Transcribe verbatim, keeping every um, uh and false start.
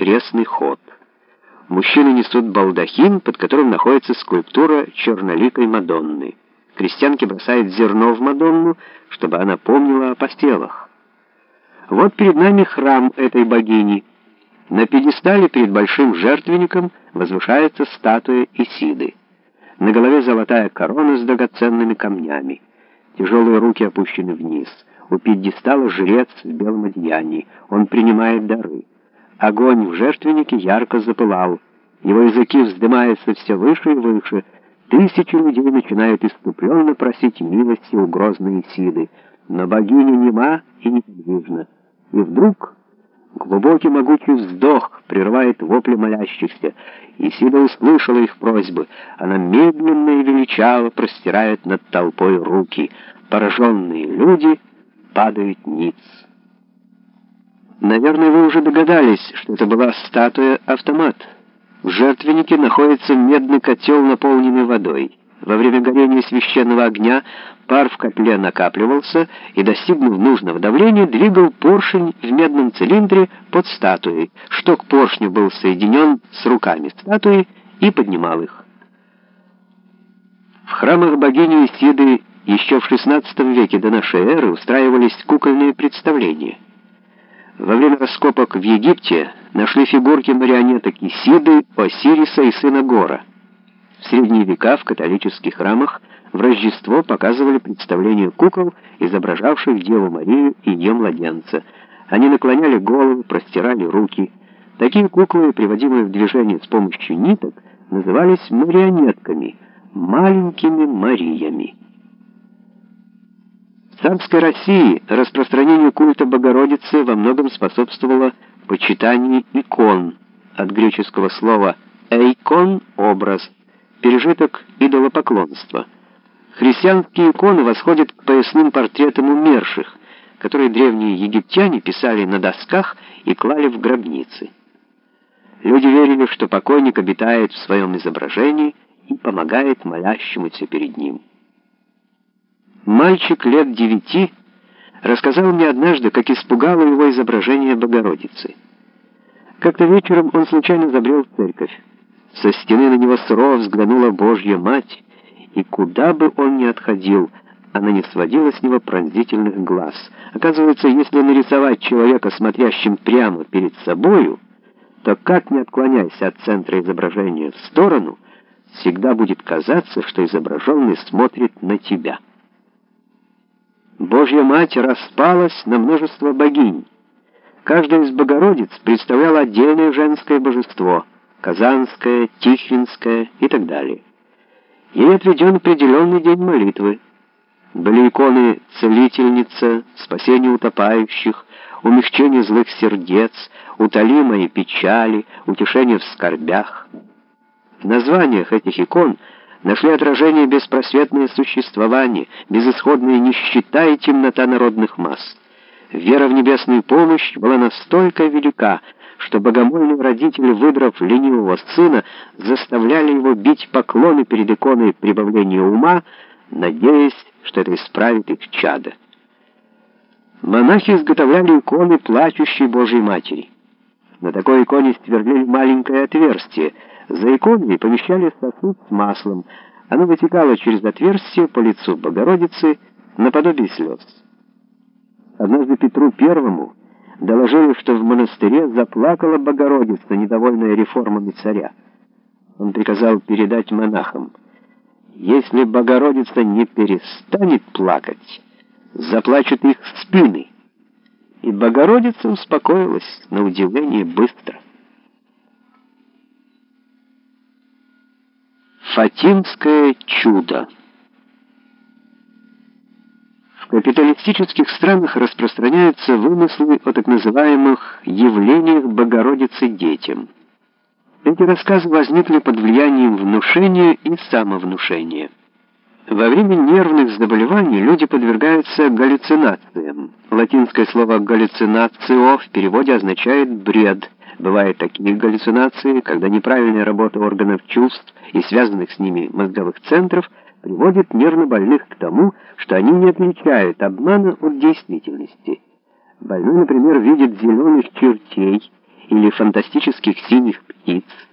крестный ход. Мужчины несут балдахин, под которым находится скульптура черноликой Мадонны. Крестьянки бросают зерно в Мадонну, чтобы она помнила о постелах. Вот перед нами храм этой богини. На пьедестале перед большим жертвенником возвышается статуя Исиды. На голове золотая корона с драгоценными камнями. Тяжелые руки опущены вниз. У пьедестала жрец в белом одеянии. Он принимает дары. Огонь в жертвеннике ярко запылал. Его языки вздымаются все выше и выше. Тысячи людей начинают иступленно просить милости у грозной Исиды. Но богиня нема и неподвижна. И вдруг глубокий могучий вздох прерывает вопли молящихся. Исида услышала их просьбы. Она медленно и величаво простирает над толпой руки. Пораженные люди падают ниц. Наверное, вы уже догадались, что это была статуя-автомат. В жертвеннике находится медный котел, наполненный водой. Во время горения священного огня пар в котле накапливался и, достигнув нужного давления, двигал поршень в медном цилиндре под статуей. Шток поршня был соединен с руками статуи и поднимал их. В храмах богини Исиды еще в шестнадцатом веке до нашей эры устраивались кукольные представления. Во время раскопок в Египте нашли фигурки марионеток Исиды, Осириса и сына Гора. В средние века в католических храмах в Рождество показывали представления кукол, изображавших Деву Марию и ее младенца. Они наклоняли головы, простирали руки. Такие куклы, приводимые в движение с помощью ниток, назывались марионетками, маленькими Мариями. В царской России распространению культа Богородицы во многом способствовало почитание икон, от греческого слова «эйкон» — образ, пережиток идолопоклонства. Христианские иконы восходят к поясным портретам умерших, которые древние египтяне писали на досках и клали в гробницы. Люди верили, что покойник обитает в своем изображении и помогает молящемуся перед ним. Мальчик лет девяти рассказал мне однажды, как испугало его изображение Богородицы. Как-то вечером он случайно забрел в церковь. Со стены на него сурово взглянула Божья Мать, и куда бы он ни отходил, она не сводила с него пронзительных глаз. Оказывается, если нарисовать человека, смотрящим прямо перед собою, то, как ни отклоняйся от центра изображения в сторону, всегда будет казаться, что изображенный смотрит на тебя. Божья Мать распалась на множество богинь. Каждая из Богородиц представляла отдельное женское божество — Казанское, Тихвинское и так далее. Ей отведен определенный день молитвы. Были иконы «Целительница», «Спасение утопающих», «Умягчение злых сердец», «Утоли мои печали», «Утешение в скорбях». В названиях этих икон нашли отражение беспросветное существование, безысходная нищета и темнота народных масс. Вера в небесную помощь была настолько велика, что богомольные родители, выдрав ленивого сына, заставляли его бить поклоны перед иконой прибавления ума, надеясь, что это исправит их чадо. Монахи изготовляли иконы плачущей Божьей Матери. На такой иконе сверлили маленькое отверстие. За иконой помещали сосуд с маслом. Оно вытекало через отверстие по лицу Богородицы наподобие слез. Однажды Петру Первому доложили, что в монастыре заплакала Богородица, недовольная реформами царя. Он приказал передать монахам: если Богородица не перестанет плакать, заплачут их спины. И Богородица успокоилась, на удивление, быстро. Фатимское чудо. В капиталистических странах распространяются вымыслы о так называемых явлениях Богородицы детям. Эти рассказы возникли под влиянием внушения и самовнушения. Во время нервных заболеваний люди подвергаются галлюцинациям. Латинское слово «галлюцинацио» в переводе означает «бред». Бывают такие галлюцинации, когда неправильная работа органов чувств и связанных с ними мозговых центров приводит нервнобольных к тому, что они не отличают обмана от действительности. Больной, например, видит зеленых чертей или фантастических синих птиц,